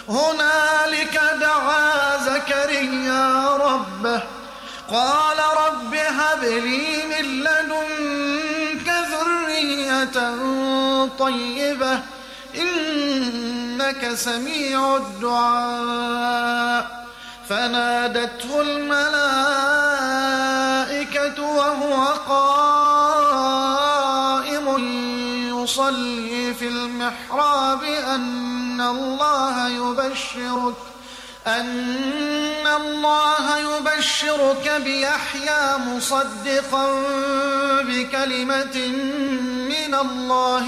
هنالك دعا زكريا ربه قال رب هب لي من لدنك ذرية طيبة إنك سميع الدعاء فنادته الملائكة وهو قائم يصلي في المحراب أن الله يبشرك بيحيى مصدقا بكلمة من الله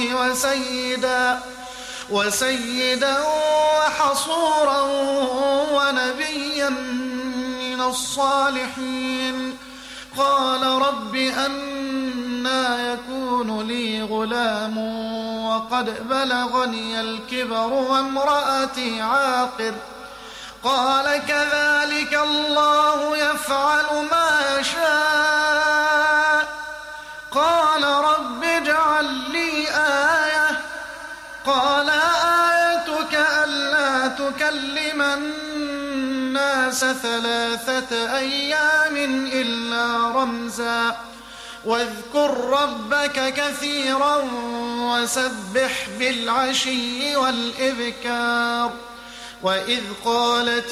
وسيدا وحصورا ونبيا من الصالحين قال رب أنى يكون لي غلام وقد بلغني الكبر وامرأتي عاقر قال كذلك الله يفعل ما يشاء قال رب اجعل لي آية قال آيتك ألا تكلم الناس 3 أيام إلا رمزا واذكر ربك كثيرا وسبح بالعشي والإبكار وإذ قالت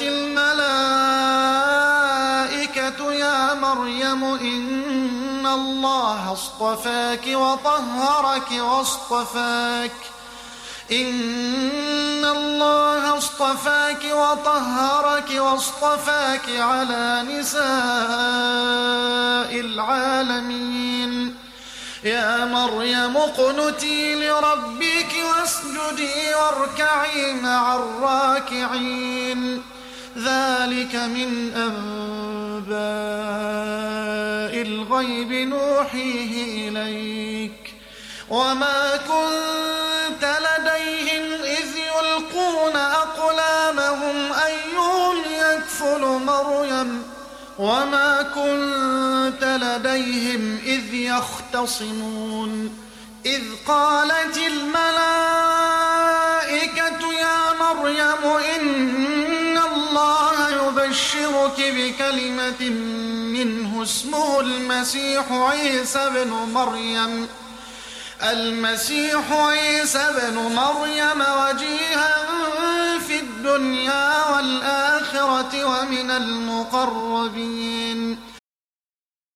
الملائكة يا مريم إن الله اصطفاك وطهرك واصطفاك على نساء العالمين يا مريم اقنتي لربك واسجدي واركعي مع الراكعين ذلك من أنباء الغيب نوحيه إليك وما كنت لديهم إذ يلقون أقلامهم أيهم يكفل مريم وما كنت لديهم إذ يختصمون إذ قالت الملائكة يا مريم إن الله يبشرك بكلمة منه اسمه المسيح عيسى بن مريم وجيها في الدنيا والآخرة ومن المقربين